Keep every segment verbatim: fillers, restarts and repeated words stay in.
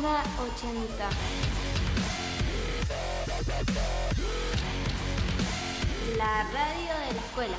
Onda ochenta. La radio de la escuela.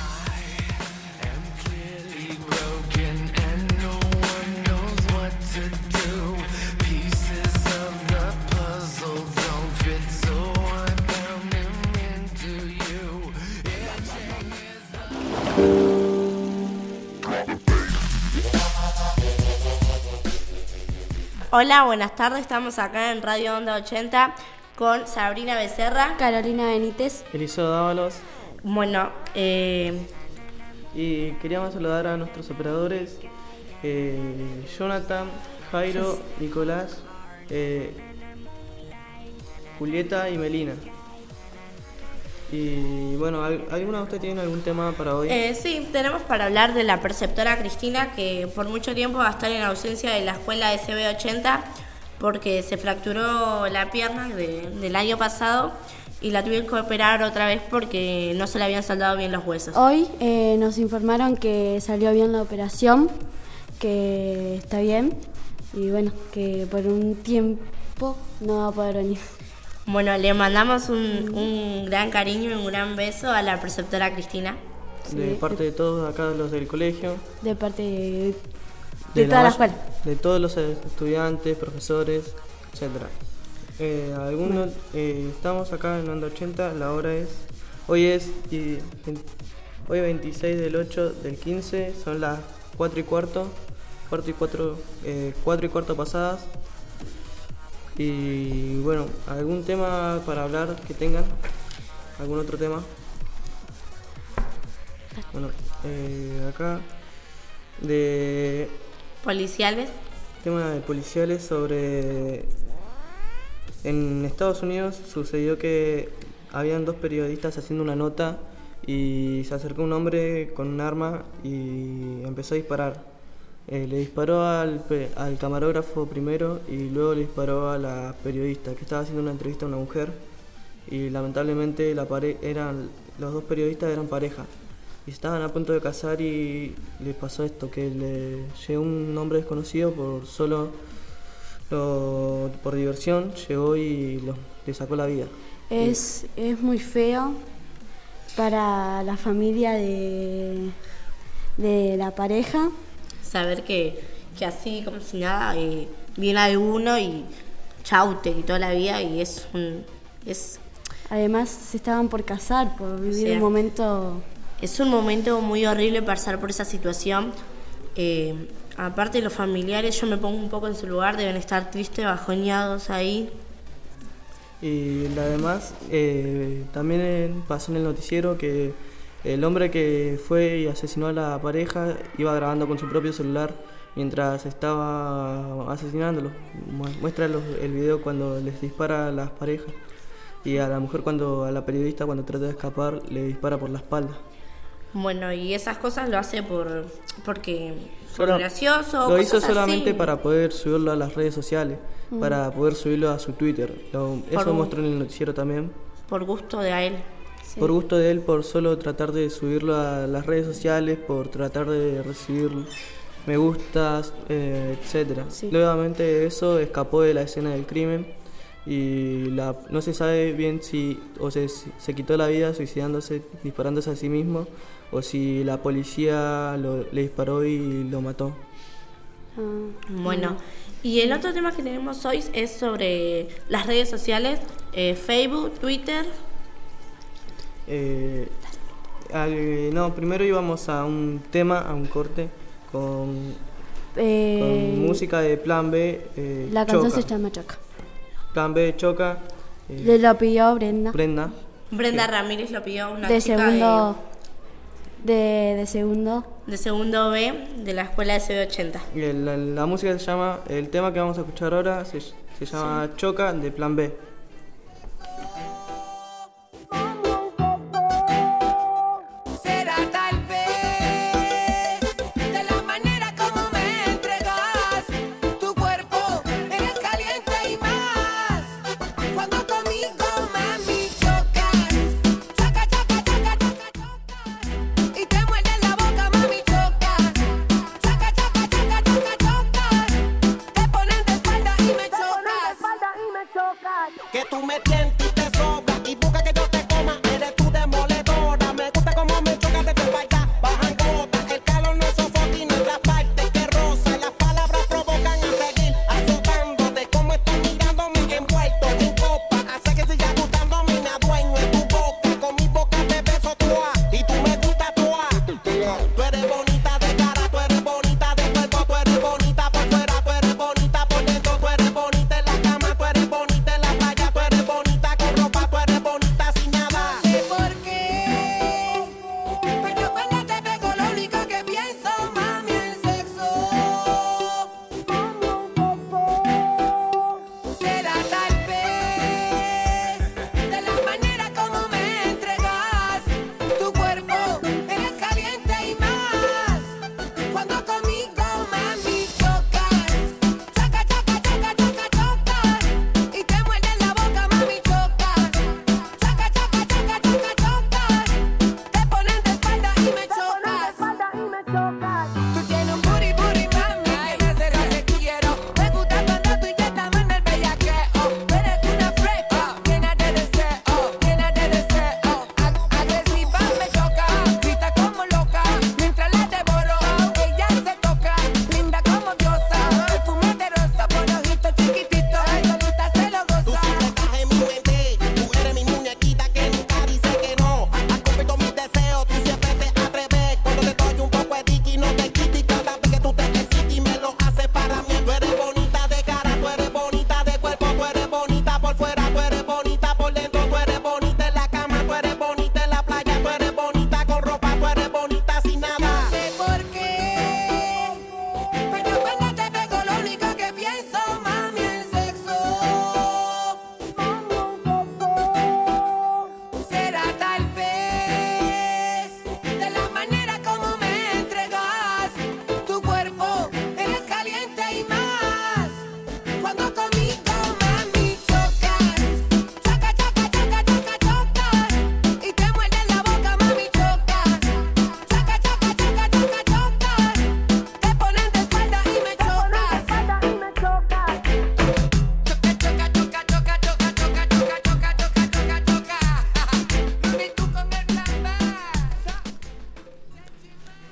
Hola, buenas tardes. Estamos acá en Radio Onda ochenta con Sabrina Becerra, Carolina Benítez, Eliseo Dávalos. Bueno, eh... y queríamos saludar a nuestros operadores, eh, Jonathan, Jairo, Nicolás, eh, Julieta y Melina. Y bueno, ¿alguna de ustedes tiene algún tema para hoy? Eh, sí, tenemos para hablar de la preceptora Cristina, que por mucho tiempo va a estar en ausencia de la escuela S B ochenta porque se fracturó la pierna de, del año pasado y la tuvieron que operar otra vez porque no se le habían soldado bien los huesos. Hoy eh, nos informaron que salió bien la operación, que está bien y bueno, que por un tiempo no va a poder venir. Bueno, le mandamos un, un gran cariño y un gran beso a la preceptora Cristina. De Sí, parte de todos acá los del colegio. De parte de, De, de toda la escuela. De todos los estudiantes, profesores, etcétera. Eh, algunos, eh, estamos acá en Onda ochenta, la hora es... Hoy es y, hoy veintiséis del ocho del quince, son las cuatro y cuarto, cuatro y cuatro, eh, cuatro y cuarto pasadas. Y bueno, ¿algún tema para hablar que tengan? ¿Algún otro tema? Bueno, eh, acá de... Policiales. Tema de policiales sobre... En Estados Unidos sucedió que habían dos periodistas haciendo una nota y se acercó un hombre con un arma y empezó a disparar. Eh, le disparó al, al camarógrafo primero y luego le disparó a la periodista que estaba haciendo una entrevista a una mujer y lamentablemente la pare- eran, los dos periodistas eran pareja y estaban a punto de casar y les pasó esto, que le llegó un hombre desconocido por solo lo, por diversión, llegó y lo, le sacó la vida. Es, es muy feo para la familia de, de la pareja. Saber que, que así como si nada eh, viene alguno y chau, te quitó la vida y es un es Además se estaban por casar, por vivir Sí. un momento... es un momento muy horrible pasar por esa situación. Eh, aparte los familiares, yo me pongo un poco en su lugar, deben estar tristes, bajoneados ahí. Y además, eh, también pasó en el noticiero que el hombre que fue y asesinó a la pareja iba grabando con su propio celular mientras estaba asesinándolo. Muestra los, el video cuando les dispara a las parejas y a la mujer, cuando a la periodista cuando trata de escapar le dispara por la espalda. Bueno, y esas cosas lo hace por porque por Solo- gracioso. Lo hizo cosas solamente así. para poder subirlo a las redes sociales, mm. para poder subirlo a su Twitter. Lo, eso Por- mostró en el noticiero también. Por gusto de él. Sí. Por gusto de él, por solo tratar de subirlo a las redes sociales, por tratar de recibir me gustas, eh, etcétera. Sí. Nuevamente eso escapó de la escena del crimen y la, no se sabe bien si o se, se quitó la vida suicidándose, disparándose a sí mismo, o si la policía lo, le disparó y lo mató. Ah, Bueno, y el otro tema que tenemos hoy es sobre las redes sociales, eh, Facebook, Twitter. Eh, al- no, primero íbamos a un tema, a un corte con, eh, con música de Plan B. Eh, La canción Choca. se llama Choca. Plan B, Choca. eh, Le lo pidió Brenda. Brenda. Brenda Ramírez lo pidió, una de chica segundo de, de segundo. de, de segundo B de la escuela S B ochenta. Eh, La, la música se llama, el tema que vamos a escuchar ahora se, se llama Choca de Plan B. Será tal vez de la manera como me entregas tu cuerpo, eres caliente y más. Cuando conmigo, mami, chocas, choca, choca, choca, choca, choca, y te muerde la boca, mami, chocas, choca, choca, choca, choca, choca, te pones de espalda y me chocas.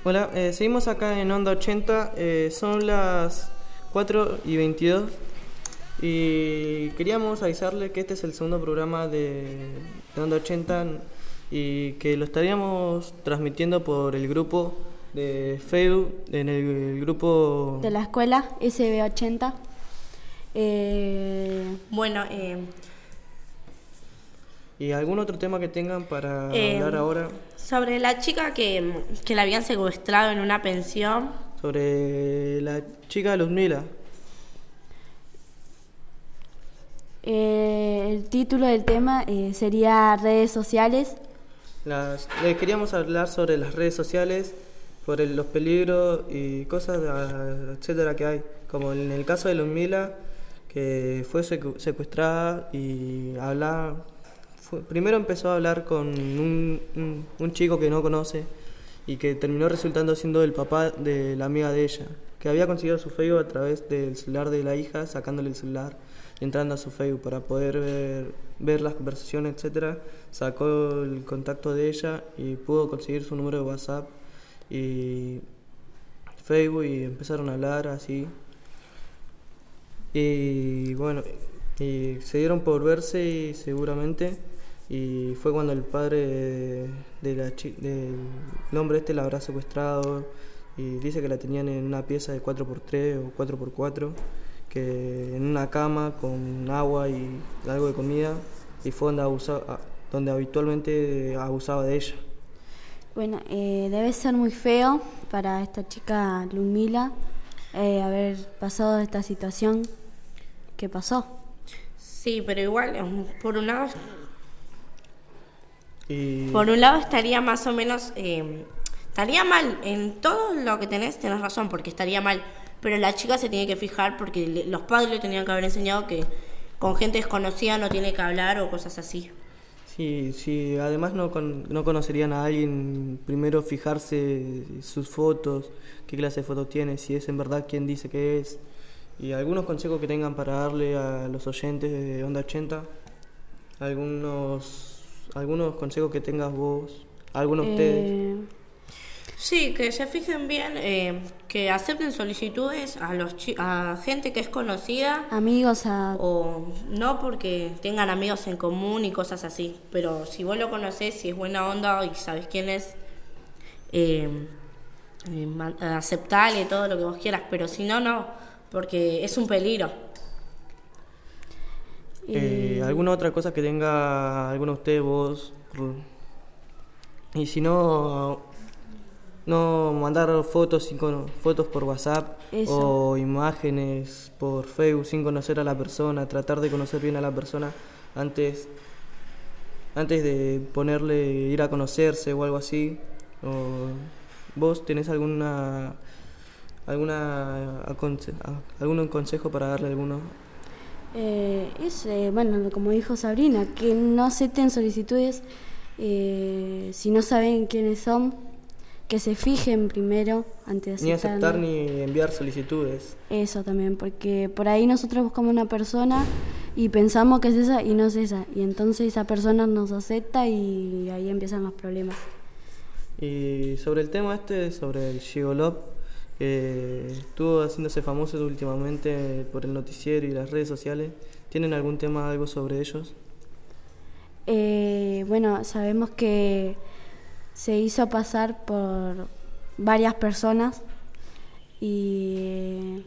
Hola, eh, seguimos acá en Onda ochenta, eh, son las cuatro y veintidós y queríamos avisarle que este es el segundo programa de, de Onda ochenta y que lo estaríamos transmitiendo por el grupo de Facebook, en el, el grupo De la escuela S B ochenta. Eh, Bueno, eh, y algún otro tema que tengan para Eh, hablar ahora sobre la chica que, que la habían secuestrado en una pensión. sobre la chica Luzmila. eh, el título del tema eh, sería redes sociales. Las, les queríamos hablar sobre las redes sociales, sobre los peligros y cosas, ah, etcétera, que hay. Como en el caso de Luzmila, que fue secu- secuestrada y hablaba. Fue, primero empezó a hablar con un, un, un chico que no conoce y que terminó resultando siendo el papá de la amiga de ella, que había conseguido su Facebook a través del celular de la hija, sacándole el celular y entrando a su Facebook para poder ver, ver las conversaciones, etcétera. Sacó el contacto de ella y pudo conseguir su número de WhatsApp y Facebook y empezaron a hablar así. Y bueno, y se dieron por verse y seguramente, y fue cuando el padre de, de la chi- del hombre este la habrá secuestrado y dice que la tenían en una pieza de cuatro por tres o cuatro por cuatro, que en una cama con agua y algo de comida, y fue donde, abusaba, donde habitualmente abusaba de ella. Bueno, eh, debe ser muy feo para esta chica Luzmila eh, haber pasado esta situación que pasó. Sí, pero igual, eh, por un lado, Y por un lado estaría más o menos, eh, estaría mal, en todo lo que tenés, tenés razón, porque estaría mal, pero la chica se tiene que fijar porque le- los padres le tenían que haber enseñado que con gente desconocida no tiene que hablar o cosas así. sí, sí, además no, con- no conocerían a alguien, primero fijarse sus fotos, qué clase de fotos tiene, si es en verdad quien dice que es, y algunos consejos que tengan para darle a los oyentes de Onda ochenta, algunos algunos consejos que tengas vos, algunos de ustedes. Eh, Sí, que se fijen bien, eh, que acepten solicitudes a los chi- a gente que es conocida amigos a... o no porque tengan amigos en común y cosas así, pero si vos lo conocés, si es buena onda y sabes quién es, eh, eh, ma- aceptale todo lo que vos quieras, pero si no, no, porque es un peligro. Eh, ¿Alguna otra cosa que tenga alguno de ustedes, vos? Ru- Y si no, no mandar fotos sin cono- fotos por WhatsApp Eso. o imágenes por Facebook sin conocer a la persona, tratar de conocer bien a la persona antes, antes de ponerle ir a conocerse o algo así. O, ¿vos tenés alguna alguna aconse- a- algún consejo para darle a alguno? Eh, es, eh, bueno, como dijo Sabrina, que no acepten solicitudes eh, si no saben quiénes son, que se fijen primero antes de Ni aceptar. aceptar ni enviar solicitudes. Eso también, porque por ahí nosotros buscamos una persona y pensamos que es esa y no es esa, y entonces esa persona nos acepta y ahí empiezan los problemas. Y sobre el tema este, sobre el gigoló, que estuvo haciéndose famoso últimamente por el noticiero y las redes sociales, ¿tienen algún tema, algo sobre ellos? Eh, bueno, sabemos que se hizo pasar por varias personas y,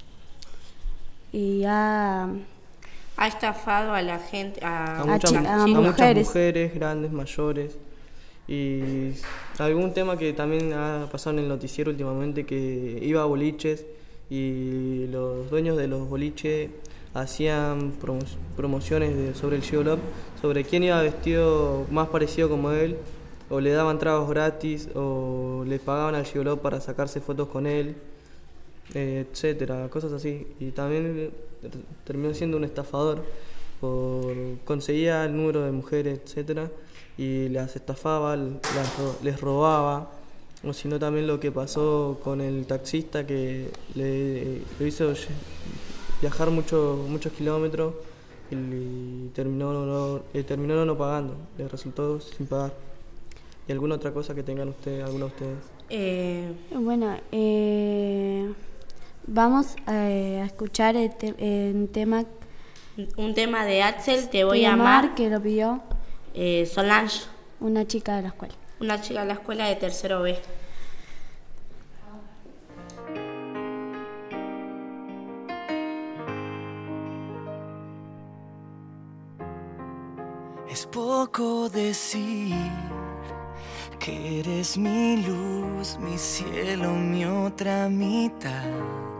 y ha, Ha estafado a la gente, a, A, A muchas, chi- a a muchas mujeres. mujeres, grandes, mayores. Y algún tema que también ha pasado en el noticiero últimamente, que iba a boliches y los dueños de los boliches hacían promo- promociones de- sobre el gigoló, sobre quién iba vestido más parecido como él, o le daban tragos gratis, o les pagaban al gigoló para sacarse fotos con él, eh, etcétera, cosas así. Y también eh, terminó siendo un estafador, por conseguía el número de mujeres, etcétera, y las estafaba, las ro- les robaba. O si no, también lo que pasó con el taxista que le, le hizo lle- viajar mucho, muchos kilómetros y, terminó no, eh, terminó no pagando, le resultó sin pagar. ¿Y alguna otra cosa que tengan ustedes, alguno de ustedes? Eh, Bueno, eh, vamos a, a escuchar el, te- el tema un tema de Axel, Te voy Te a amar, que lo pidió eh, Solange, una chica de la escuela. una chica de la escuela de tercero B. Es poco decir que eres mi luz, mi cielo, mi otra mitad.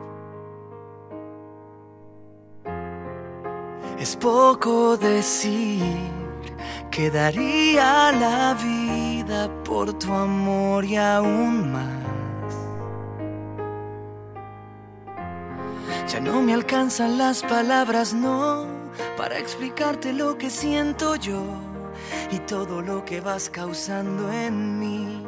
Es poco decir que daría la vida por tu amor y aún más. Ya no me alcanzan las palabras, no, para explicarte lo que siento yo y todo lo que vas causando en mí.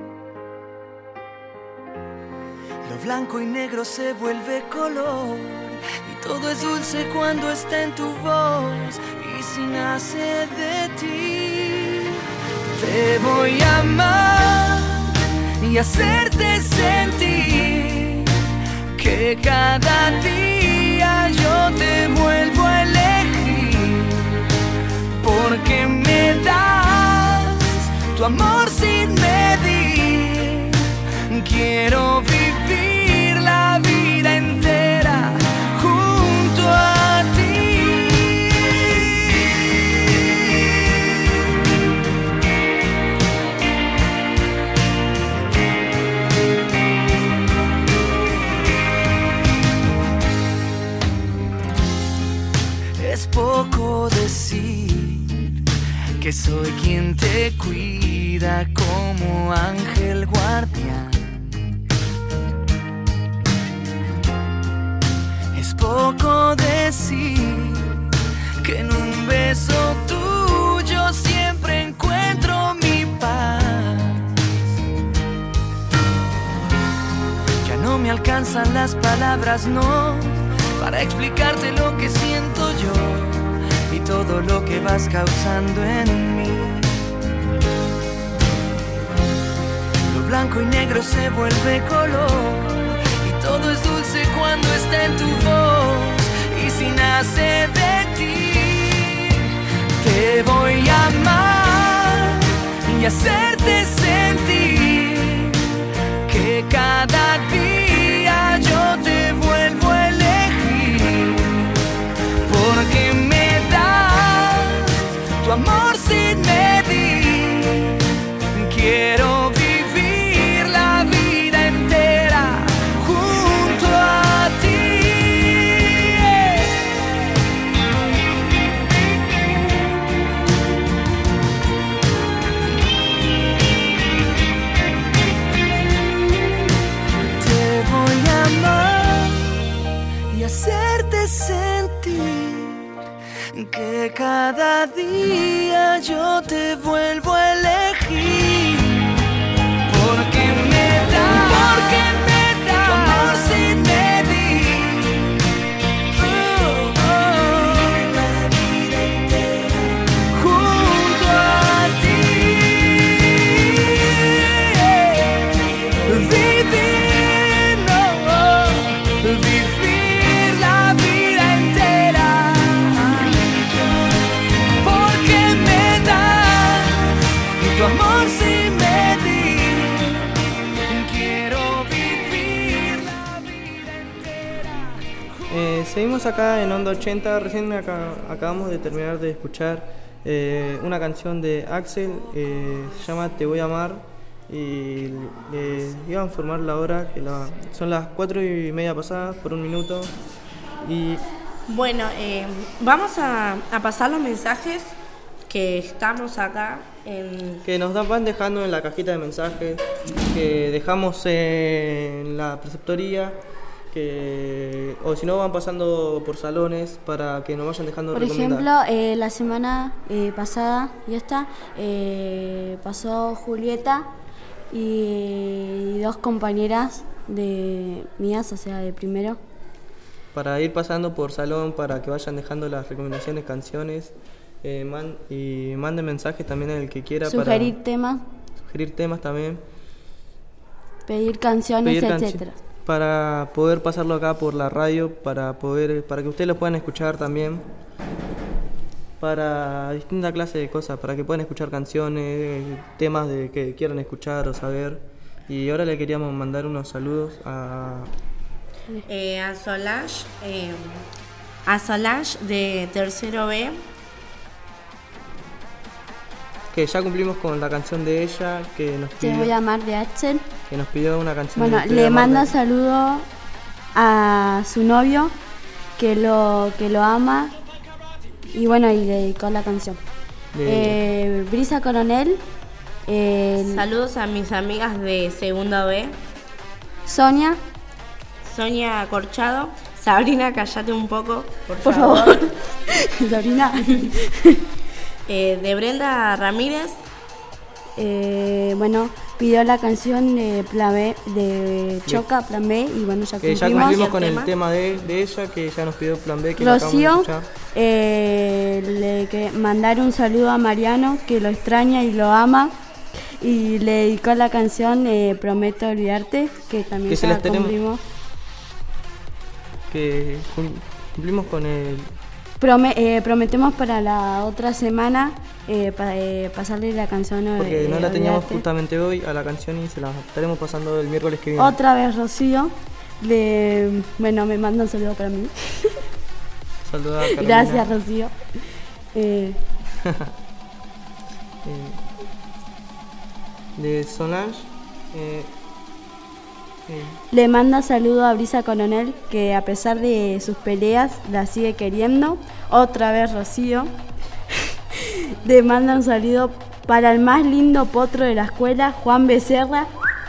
Lo blanco y negro se vuelve color y todo es dulce cuando está en tu voz y si nace de ti. Te voy a amar y hacerte sentir que cada día yo te vuelvo a elegir, porque me das tu amor sin medir. Quiero vivir la vida entera junto a ti. Es poco decir que soy quien te cuida como ángel guardián. Es poco decir que en un beso tuyo siempre encuentro mi paz. Ya no me alcanzan las palabras, no, para explicarte lo que siento yo y todo lo que vas causando en mí. Lo blanco y negro se vuelve color y todo es dulce cuando está en tu voz y si nace de ti. Te voy a amar y hacerte sentir que cada día yo te vuelvo a elegir, porque me das tu amor sin medir. Quiero vivir la vida entera junto a ti. Te voy a amar y hacerte sentir que cada día yo te vuelvo a elegir, porque me das, porque me das tu amor sin medir. Oh, oh, la vida entera junto a ti. Vivir, no, vivir la vida entera, porque me das tu amor sin medir. Quiero vivir la vida entera. Eh, seguimos acá en Onda ochenta. Recién acá- acabamos de terminar de escuchar eh, una canción de Axel, eh, se llama Te voy a amar, y les iba a informar la hora, que la- son las cuatro y media pasadas por un minuto. Y Bueno, eh, vamos a, a pasar los mensajes que estamos acá en... que nos dan- van dejando en la cajita de mensajes que dejamos en la preceptoría, que o si no van pasando por salones para que nos vayan dejando Por recomendadas. ejemplo, eh, la semana eh, pasada, y esta, eh, pasó Julieta y dos compañeras de mías, o sea, de primero. Para ir pasando por salón, para que vayan dejando las recomendaciones, canciones, eh, man- y manden mensajes también al que quiera Sugerir para temas. sugerir temas también. Pedir canciones, Pedir canci- etcétera. para poder pasarlo acá por la radio, para poder para que ustedes lo puedan escuchar también, para distintas clases de cosas, para que puedan escuchar canciones, temas de que quieran escuchar o saber. Y ahora le queríamos mandar unos saludos a Eh, a Solange, eh, a Solange de tercero B. que ya cumplimos con la canción de ella, que nos Te voy a pidió, amar de Axel. que nos pidió una canción. Bueno, de Te voy a le amar manda de- saludo a su novio que lo que lo ama y bueno, y le dedicó la canción. de- Eh, Brisa Coronel, eh, Saludos a mis amigas de segundo B. Sonia, Sonia Corchado. Sabrina, callate un poco, por, por favor. favor. Sabrina. Eh, de Brenda Ramírez. Eh, bueno, pidió la canción de Plan B, de Choca, Plan B, y bueno, ya que ya cumplimos. cumplimos el con tema. el tema de, de ella, que ya nos pidió Plan B, que lo acabamos de Rocío, escuchar. eh, le que mandar un saludo a Mariano, que lo extraña y lo ama, y le dedicó la canción eh, Prometo olvidarte, que también Que se ya las tenemos. cumplimos. Que cum- cumplimos con el... Prome- eh, prometemos para la otra semana eh, pa- eh, pasarle la canción. eh, Porque no eh, la teníamos Olvidarte. justamente hoy a la canción y se la estaremos pasando el miércoles que viene. Otra vez Rocío, le, bueno, me manda un saludo para mí. Saluda a Carolina. Gracias Rocío. Eh, Eh, de Solange. eh, eh, Le manda saludo a Brisa Coronel, que a pesar de sus peleas la sigue queriendo. Otra vez Rocío. Le manda un saludo para el más lindo potro de la escuela, Juan Becerra.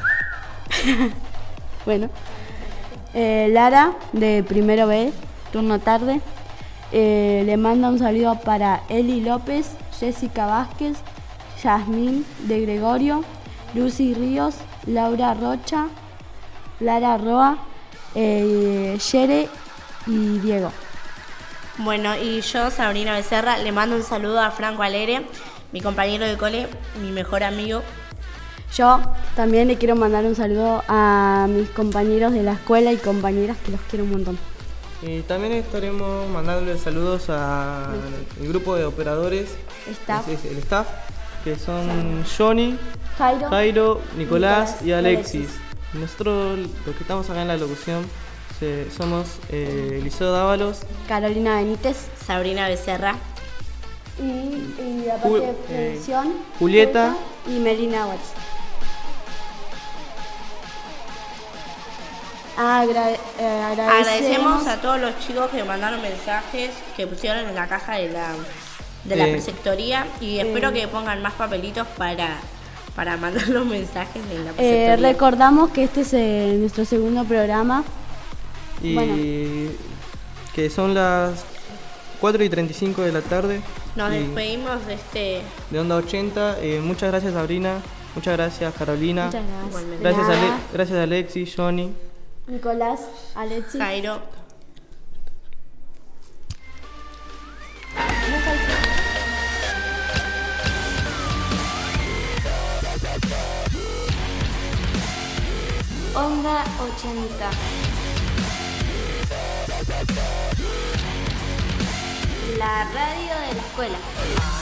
Bueno. Eh, Lara, de primero B, turno tarde. Eh, le manda un saludo para Eli López, Jessica Vázquez, Yasmín de Gregorio, Lucy Ríos, Laura Rocha, Lara Roa, eh, Yere y Diego. Bueno, y yo, Sabrina Becerra, le mando un saludo a Franco Alegre, mi compañero de cole, mi mejor amigo. Yo también le quiero mandar un saludo a mis compañeros de la escuela y compañeras que los quiero un montón. y también estaremos mandándole saludos al grupo de operadores, Staff. es- es el staff, que son Johnny, Jairo, Jairo, Nicolás, Nicolás y y Alexis. Alexis. Nosotros, los que estamos acá en la locución, se- somos eh, Eliseo Dávalos, Carolina Benítez Sabrina Becerra. y, y aparte Ju- de eh, producción, Julieta. y Melina Watts. Agra- eh, agradecemos, Agradecemos a todos los chicos que mandaron mensajes, que pusieron en la caja de la, de la Eh, preceptoría, y espero que pongan más papelitos para, para mandar los mensajes en la eh, preceptoría. recordamos que este es eh, nuestro segundo programa. y Bueno. que son las cuatro y treinta y cinco de la tarde. Nos y despedimos de este... de Onda ochenta. Eh, muchas gracias, Sabrina. Muchas gracias, Carolina. Muchas gracias. Igualmente. Gracias, Nada. Ale- gracias a Alexis, Johnny. Nicolás, Alexis. Jairo. Onda ochenta. La radio de la escuela.